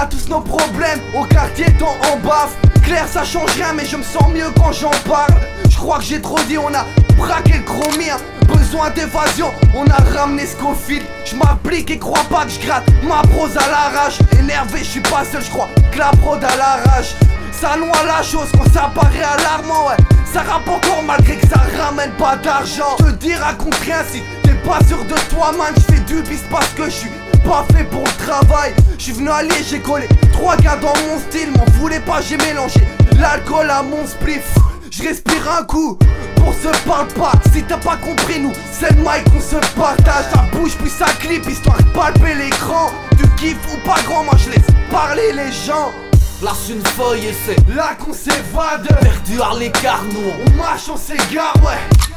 a tous nos problèmes, au quartier tant en baffe. Clair ça change rien mais je me sens mieux quand j'en parle. Je crois que j'ai trop dit, on a braqué le chromien. Besoin d'évasion, on a ramené Scofield. Je m'applique et crois pas que je gratte ma prose à l'arrache. Énervé je suis pas seul, je crois que la prod à l'arrache. Ça noie la chose quand ça paraît alarmant, ouais. Ça rappe encore malgré que ça ramène pas d'argent. Te dire raconte rien si t'es pas sûr de toi man. Je fais du bis parce que je suis pas fait pour le travail. Je suis venu allier, j'ai collé 3 gars dans mon style. M'en voulais pas, j'ai mélangé l'alcool à mon spliff. Je respire un coup, on se parle pas. Si t'as pas compris nous, c'est le mic qu'on se partage. Ça bouge puis ça clip, histoire de palper l'écran. Tu kiffes ou pas grand, moi je laisse parler les gens. Lâche une feuille et c'est là qu'on s'évade. Perdu à l'écart, nous on marche, on s'égare, ouais.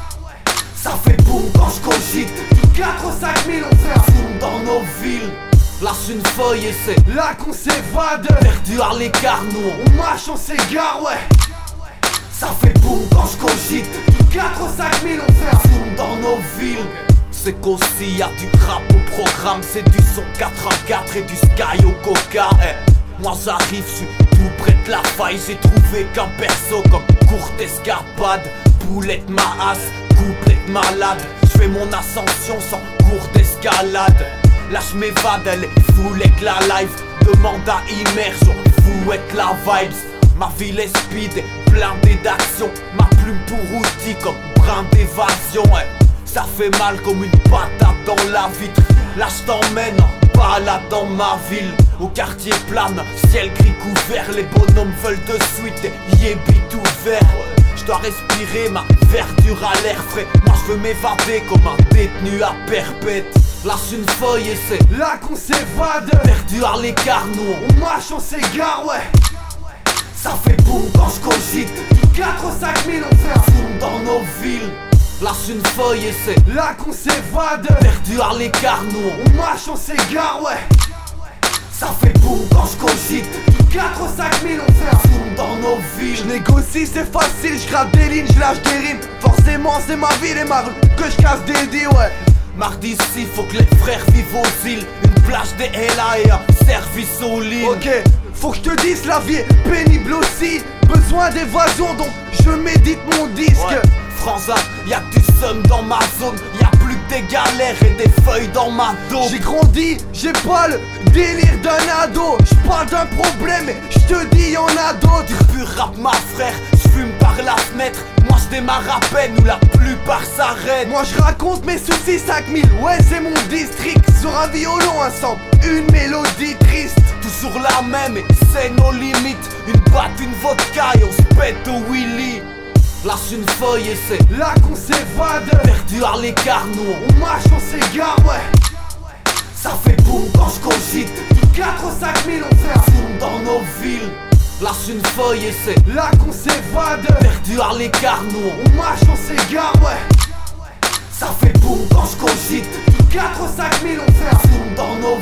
Ça fait boum quand je cogite. 4 ou 5 000 on fait un zoom dans nos villes. Lâche une feuille et c'est là qu'on s'évade. Perdu à l'écart, nous on marche, on s'égare, ouais. Ça fait boum quand je cogite. 4 ou 5 000 on fait un zoom dans nos villes. C'est qu'aussi y'a du rap au programme. C'est du son 4 et du sky au coca. Moi j'arrive, je suis tout près de la faille. J'ai trouvé qu'un perso comme courte escarpade. Boulette ma asse, couplette malade. Je fais mon ascension sans cours d'escalade. Là je m'évade, elle est full avec la live. Demande à immersion, fouette la vibes. Ma ville est speed et blindée d'action. Ma plume pour outil comme brin d'évasion. Ça fait mal comme une patate dans la vitre. Là je t'emmène en balade dans ma ville. Au quartier plane, ciel gris couvert. Les bonhommes veulent de suite et yébi tout vert. Je dois respirer ma verdure à l'air frais. Moi je veux m'évader comme un détenu à perpète. Lâche une feuille et c'est là qu'on s'évade. Perdu à l'écart, nous on marche, on s'égare, ouais. Ça fait boum quand je cogite. 4 ou 5 000 on fait un zoom dans nos villes. Lâche une feuille et c'est là qu'on s'évade. Perdu à l'écart, nous on marche, on s'égare, ouais. Ça fait boum quand je cogite. 4 ou 5 000 on fait un zoom dans nos villes. Je négocie, c'est facile, je gratte des lignes, je lâche des rimes. Forcément c'est ma ville et ma rue que je casse des dés, ouais. Mardi ici, faut que les frères vivent aux îles. Une plage des LA et un service aux lignes. Ok, faut que je te dise, la vie est pénible aussi. Besoin d'évasion, donc je médite mon disque. Ouais. Franzin, y'a que du seum dans ma zone. Y'a plus que des galères et des feuilles dans ma dos. J'ai grandi, j'ai pas le délire d'un ado. J'parle d'un problème et j'te dis y'en a d'autres. Pur rap ma frère, j'fume par la fenêtre. Moi j'démarre à peine où la plupart s'arrêtent. Moi je raconte mes soucis 5000, ouais c'est mon district. Sur un violon, un sample, une mélodie triste. Toujours la même et c'est nos limites. Une batte, une vodka et on se pète au Willy. Lâche une feuille et c'est là qu'on s'évade. Perdu à l'écart, nous on marche, on s'égare, ouais. Ça fait boum quand je cogite. 4 ou 5 000 on fait un zoom dans nos villes. Lâche une feuille et c'est là qu'on s'évade. Perdu à l'écart, nous on marche, on s'égare, ouais. Ça fait boum quand je cogite. 4 ou 5 000 on fait un zoom dans nos